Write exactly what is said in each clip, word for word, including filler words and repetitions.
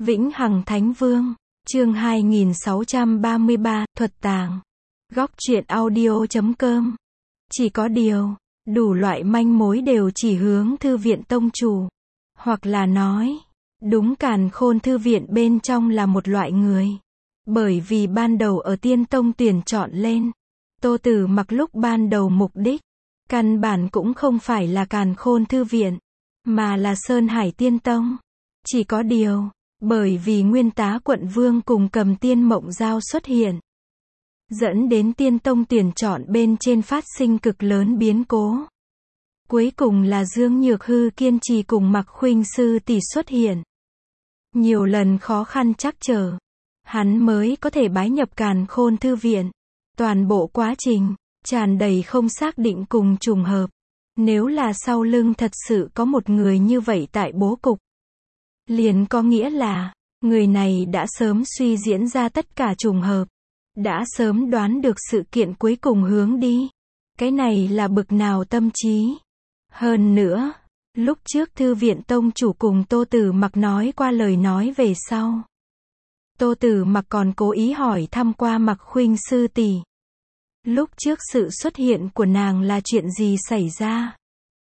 Vĩnh Hằng Thánh Vương, chương hai nghìn sáu trăm ba mươi ba, thuật tàng. Góc truyện audio chấm com. Chỉ có điều, đủ loại manh mối đều chỉ hướng thư viện tông chủ. Hoặc là nói, đúng càn khôn thư viện bên trong là một loại người. Bởi vì ban đầu ở tiên tông tuyển chọn lên, Tô Tử Mặc lúc ban đầu mục đích, căn bản cũng không phải là càn khôn thư viện, mà là Sơn Hải Tiên Tông. Chỉ có điều, bởi vì Nguyên Tá Quận Vương cùng Cầm Tiên Mộng Giao xuất hiện, dẫn đến Tiên Tông tuyển chọn bên trên phát sinh cực lớn biến cố. Cuối cùng là Dương Nhược Hư kiên trì cùng Mặc Khuynh sư tỷ xuất hiện. Nhiều lần khó khăn trắc trở, hắn mới có thể bái nhập càn khôn thư viện. Toàn bộ quá trình, tràn đầy không xác định cùng trùng hợp. Nếu là sau lưng thật sự có một người như vậy tại bố cục, liền có nghĩa là, người này đã sớm suy diễn ra tất cả trùng hợp. Đã sớm đoán được sự kiện cuối cùng hướng đi. Cái này là bực nào tâm trí. Hơn nữa, lúc trước thư viện tông chủ cùng Tô Tử Mặc nói qua lời nói về sau. Tô Tử Mặc còn cố ý hỏi thăm qua Mặc Khuynh sư tỷ. Lúc trước sự xuất hiện của nàng là chuyện gì xảy ra?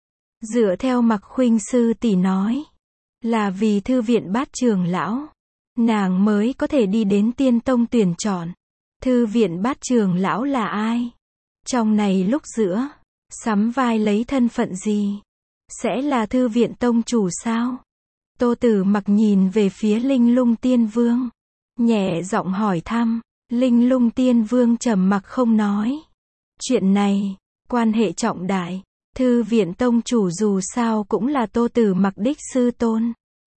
Dựa theo Mặc Khuynh sư tỷ nói, là vì thư viện Bát trưởng lão, nàng mới có thể đi đến Tiên Tông tuyển chọn. Thư viện Bát trưởng lão là ai? Trong này lúc giữa, sắm vai lấy thân phận gì? Sẽ là thư viện tông chủ sao? Tô Tử Mặc nhìn về phía Linh Lung Tiên Vương, nhẹ giọng hỏi thăm. Linh Lung Tiên Vương trầm mặc không nói. Chuyện này, quan hệ trọng đại. Thư viện tông chủ dù sao cũng là Tô Tử Mặc đích sư tôn.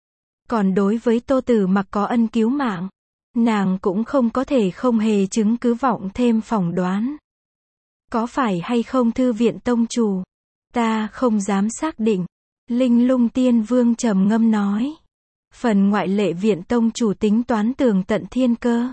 Còn đối với Tô Tử Mặc có ân cứu mạng, nàng cũng không có thể không hề chứng cứ vọng thêm phỏng đoán. Có phải hay không thư viện tông chủ? Ta không dám xác định. Linh Lung Tiên Vương trầm ngâm nói. Phần ngoại lệ viện tông chủ tính toán tường tận thiên cơ.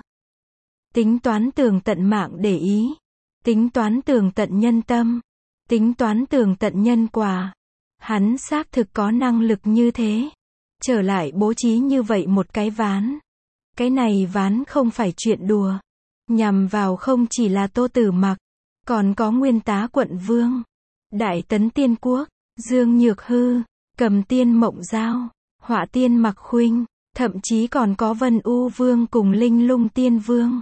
Tính toán tường tận mạng để ý. Tính toán tường tận nhân tâm. Tính toán tường tận nhân quả. Hắn xác thực có năng lực như thế. Trở lại bố trí như vậy một cái ván. Cái này ván không phải chuyện đùa. Nhằm vào không chỉ là Tô Tử Mặc, còn có Nguyên Tá Quận Vương, Đại Tấn Tiên Quốc, Dương Nhược Hư, Cầm Tiên Mộng Giao, Họa Tiên Mặc Khuynh, thậm chí còn có Vân U Vương cùng Linh Lung Tiên Vương.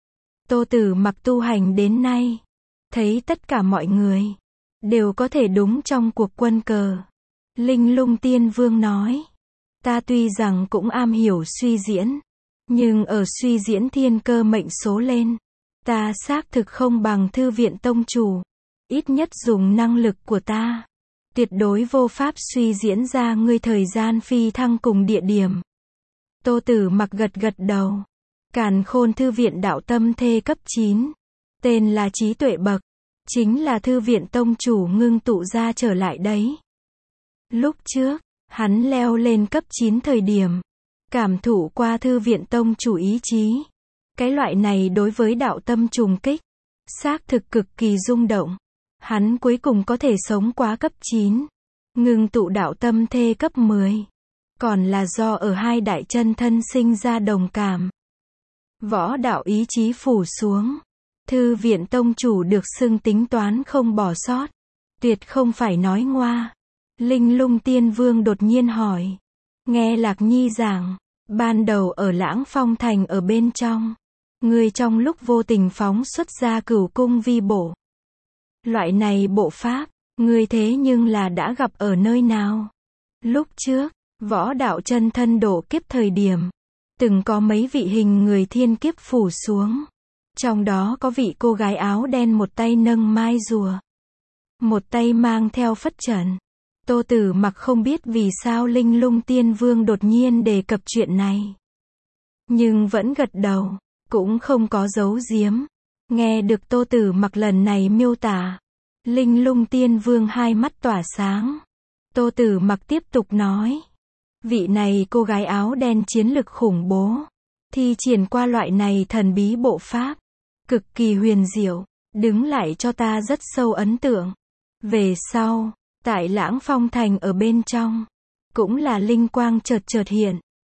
Tô Tử Mặc tu hành đến nay, thấy tất cả mọi người đều có thể đúng trong cuộc quân cờ. Linh Lung Tiên Vương nói, ta tuy rằng cũng am hiểu suy diễn, nhưng ở suy diễn thiên cơ mệnh số lên, ta xác thực không bằng thư viện tông chủ. Ít nhất dùng năng lực của ta, tuyệt đối vô pháp suy diễn ra ngươi thời gian phi thăng cùng địa điểm. Tô Tử Mặc gật gật đầu. Càn khôn thư viện đạo tâm thê cấp chín, tên là trí tuệ bậc, chính là thư viện tông chủ ngưng tụ ra trở lại đấy. Lúc trước, hắn leo lên cấp chín thời điểm, cảm thụ qua thư viện tông chủ ý chí. Cái loại này đối với đạo tâm trùng kích, xác thực cực kỳ rung động. Hắn cuối cùng có thể sống quá cấp chín, ngưng tụ đạo tâm thê cấp mười. Còn là do ở hai đại chân thân sinh ra đồng cảm. Võ đạo ý chí phủ xuống. Thư viện tông chủ được xưng tính toán không bỏ sót. Tuyệt không phải nói ngoa. Linh Lung Tiên Vương đột nhiên hỏi. Nghe Lạc Nhi giảng, ban đầu ở Lãng Phong Thành ở bên trong, người trong lúc vô tình phóng xuất ra Cửu Cung vi bộ. Loại này bộ pháp, người thế nhưng là đã gặp ở nơi nào? Lúc trước, võ đạo chân thân độ kiếp thời điểm, từng có mấy vị hình người thiên kiếp phủ xuống. Trong đó có vị cô gái áo đen một tay nâng mai rùa, một tay mang theo phất trần. Tô Tử Mặc không biết vì sao Linh Lung Tiên Vương đột nhiên đề cập chuyện này, nhưng vẫn gật đầu, cũng không có giấu giếm. Nghe được Tô Tử Mặc lần này miêu tả, Linh Lung Tiên Vương hai mắt tỏa sáng. Tô Tử Mặc tiếp tục nói, vị này cô gái áo đen chiến lực khủng bố, thi triển qua loại này thần bí bộ pháp, cực kỳ huyền diệu, đứng lại cho ta rất sâu ấn tượng. Về sau, tại Lãng Phong Thành ở bên trong, cũng là linh quang chợt chợt hiện,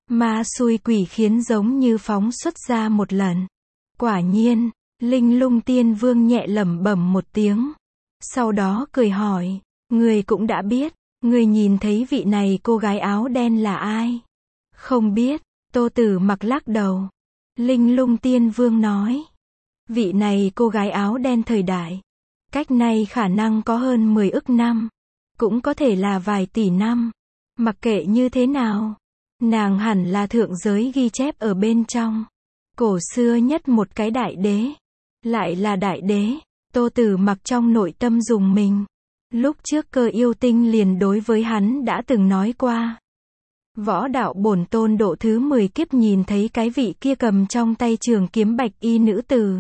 Ma xui quỷ khiến giống như phóng xuất ra một lần. Quả nhiên, Linh Lung Tiên Vương nhẹ lẩm bẩm một tiếng. Sau đó cười hỏi, người cũng đã biết, người nhìn thấy vị này cô gái áo đen là ai? Không biết, Tô Tử Mặc lắc đầu. Linh Lung Tiên Vương nói, vị này cô gái áo đen thời đại, cách nay khả năng có hơn mười ức năm, cũng có thể là vài tỷ năm. Mặc kệ như thế nào, nàng hẳn là thượng giới ghi chép ở bên trong. Cổ xưa nhất một cái đại đế, lại là đại đế. Tô Tử Mặc trong nội tâm rùng mình. Lúc trước Cơ Yêu Tinh liền đối với hắn đã từng nói qua. Võ đạo bổn tôn độ thứ mười kiếp nhìn thấy cái vị kia cầm trong tay trường kiếm bạch y nữ tử.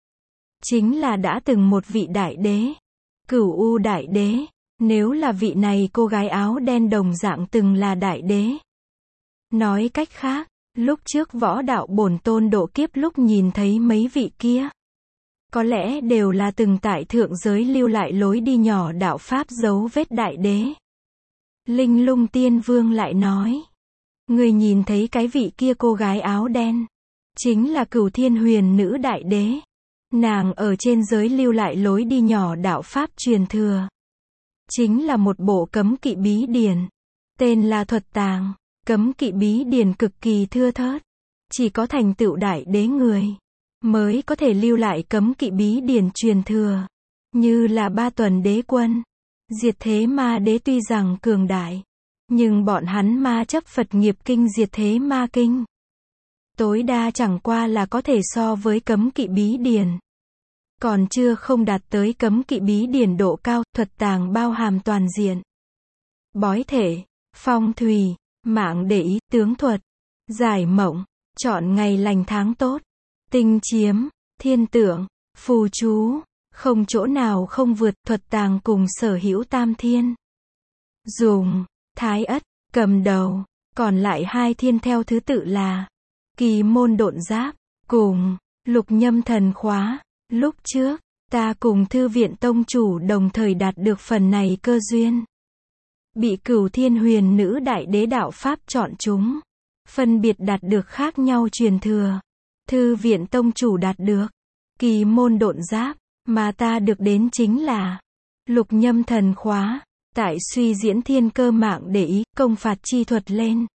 Chính là đã từng một vị đại đế. Cửu U đại đế. Nếu là vị này cô gái áo đen đồng dạng từng là đại đế. Nói cách khác, lúc trước võ đạo bổn tôn độ kiếp lúc nhìn thấy mấy vị kia, có lẽ đều là từng tại thượng giới lưu lại lối đi nhỏ đạo pháp dấu vết đại đế. Linh Lung Tiên Vương lại nói, người nhìn thấy cái vị kia cô gái áo đen, chính là Cửu Thiên Huyền Nữ đại đế. Nàng ở trên giới lưu lại lối đi nhỏ đạo pháp truyền thừa. Chính là một bộ cấm kỵ bí điển. Tên là Thuật Tàng. Cấm kỵ bí điển cực kỳ thưa thớt. Chỉ có thành tựu đại đế người mới có thể lưu lại cấm kỵ bí điển truyền thừa. Như là Ba Tuần Đế Quân, Diệt Thế Ma Đế tuy rằng cường đại, nhưng bọn hắn ma chấp Phật Nghiệp Kinh Diệt Thế Ma Kinh. Tối đa chẳng qua là có thể so với cấm kỵ bí điển. Còn chưa không đạt tới cấm kỵ bí điển độ cao. Thuật Tàng bao hàm toàn diện. Bói thể, phong thủy, mạng để ý, tướng thuật, giải mộng, chọn ngày lành tháng tốt, tinh chiếm, thiên tượng, phù chú, không chỗ nào không vượt. Thuật Tàng cùng sở hữu tam thiên. Dùng, Thái Ất, cầm đầu, còn lại hai thiên theo thứ tự là Kỳ Môn Độn Giáp, cùng Lục Nhâm Thần Khóa. Lúc trước, ta cùng Thư Viện Tông chủ đồng thời đạt được phần này cơ duyên. Bị Cửu Thiên Huyền Nữ đại đế đạo pháp chọn chúng. Phân biệt đạt được khác nhau truyền thừa. Thư Viện Tông chủ đạt được Kỳ Môn Độn Giáp, mà ta được đến chính là Lục Nhâm Thần Khóa. Tại suy diễn thiên cơ mạng để ý, công phạt chi thuật lên.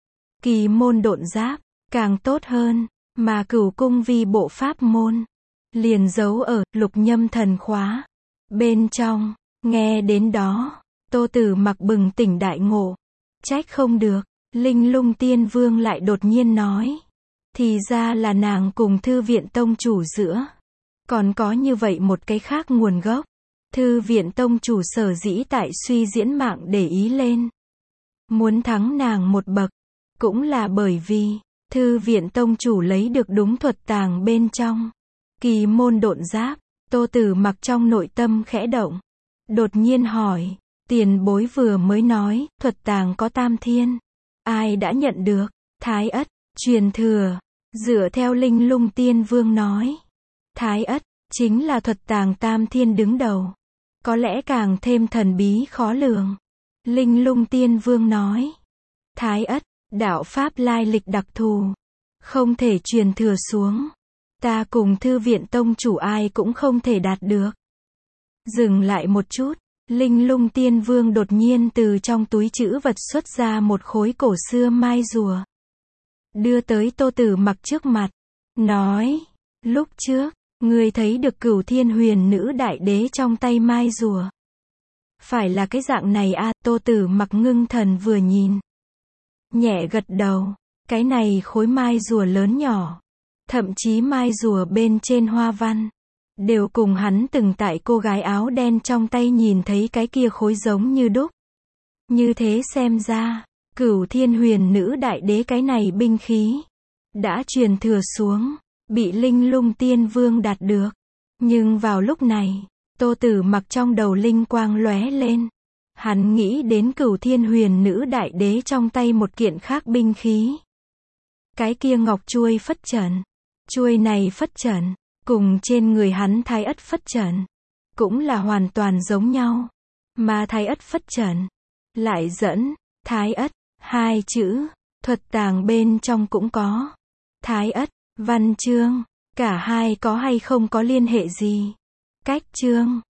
Kỳ Môn Độn Giáp, càng tốt hơn, mà Cửu Cung Vi bộ pháp môn, liền giấu ở Lục Nhâm Thần Khóa bên trong. Nghe đến đó, Tô Tử Mặc bừng tỉnh đại ngộ. Trách không được, Linh Lung Tiên Vương lại đột nhiên nói. Thì ra là nàng cùng Thư Viện Tông chủ giữa còn có như vậy một cái khác nguồn gốc. Thư Viện Tông chủ sở dĩ tại suy diễn mạng để ý lên, muốn thắng nàng một bậc, cũng là bởi vì Thư Viện Tông chủ lấy được đúng Thuật Tàng bên trong Kỳ Môn Độn Giáp. Tô Tử Mặc trong nội tâm khẽ động, đột nhiên hỏi, tiền bối vừa mới nói Thuật Tàng có tam thiên, ai đã nhận được? Thái Ất, truyền thừa. Dựa theo Linh Lung Tiên Vương nói, Thái Ất chính là Thuật Tàng tam thiên đứng đầu, có lẽ càng thêm thần bí khó lường. Linh Lung Tiên Vương nói, Thái Ất, đạo pháp lai lịch đặc thù, không thể truyền thừa xuống. Ta cùng Thư Viện Tông chủ ai cũng không thể đạt được. Dừng lại một chút, Linh Lung Tiên Vương đột nhiên từ trong túi trữ vật xuất ra một khối cổ xưa mai rùa, đưa tới Tô Tử Mặc trước mặt, nói, lúc trước, ngươi thấy được Cửu Thiên Huyền Nữ đại đế trong tay mai rùa. Phải là cái dạng này a? Tô Tử Mặc ngưng thần vừa nhìn, nhẹ gật đầu. Cái này khối mai rùa lớn nhỏ, thậm chí mai rùa bên trên hoa văn, đều cùng hắn từng tại cô gái áo đen trong tay nhìn thấy cái kia khối giống như đúc. Như thế xem ra, Cửu Thiên Huyền Nữ đại đế cái này binh khí đã truyền thừa xuống, bị Linh Lung Tiên Vương đạt được. Nhưng vào lúc này, Tô Tử Mặc trong đầu linh quang lóe lên. Hắn nghĩ đến Cửu Thiên Huyền Nữ đại đế trong tay một kiện khác binh khí. Cái kia ngọc chuôi phất trần. Chuôi này phất trần, cùng trên người hắn Thái Ất phất trần, cũng là hoàn toàn giống nhau. Mà Thái Ất phất trần lại dẫn Thái Ất hai chữ Thuật tàng bên trong cũng có. Thái ất, văn chương, cả hai có hay không có liên hệ gì? Cách chương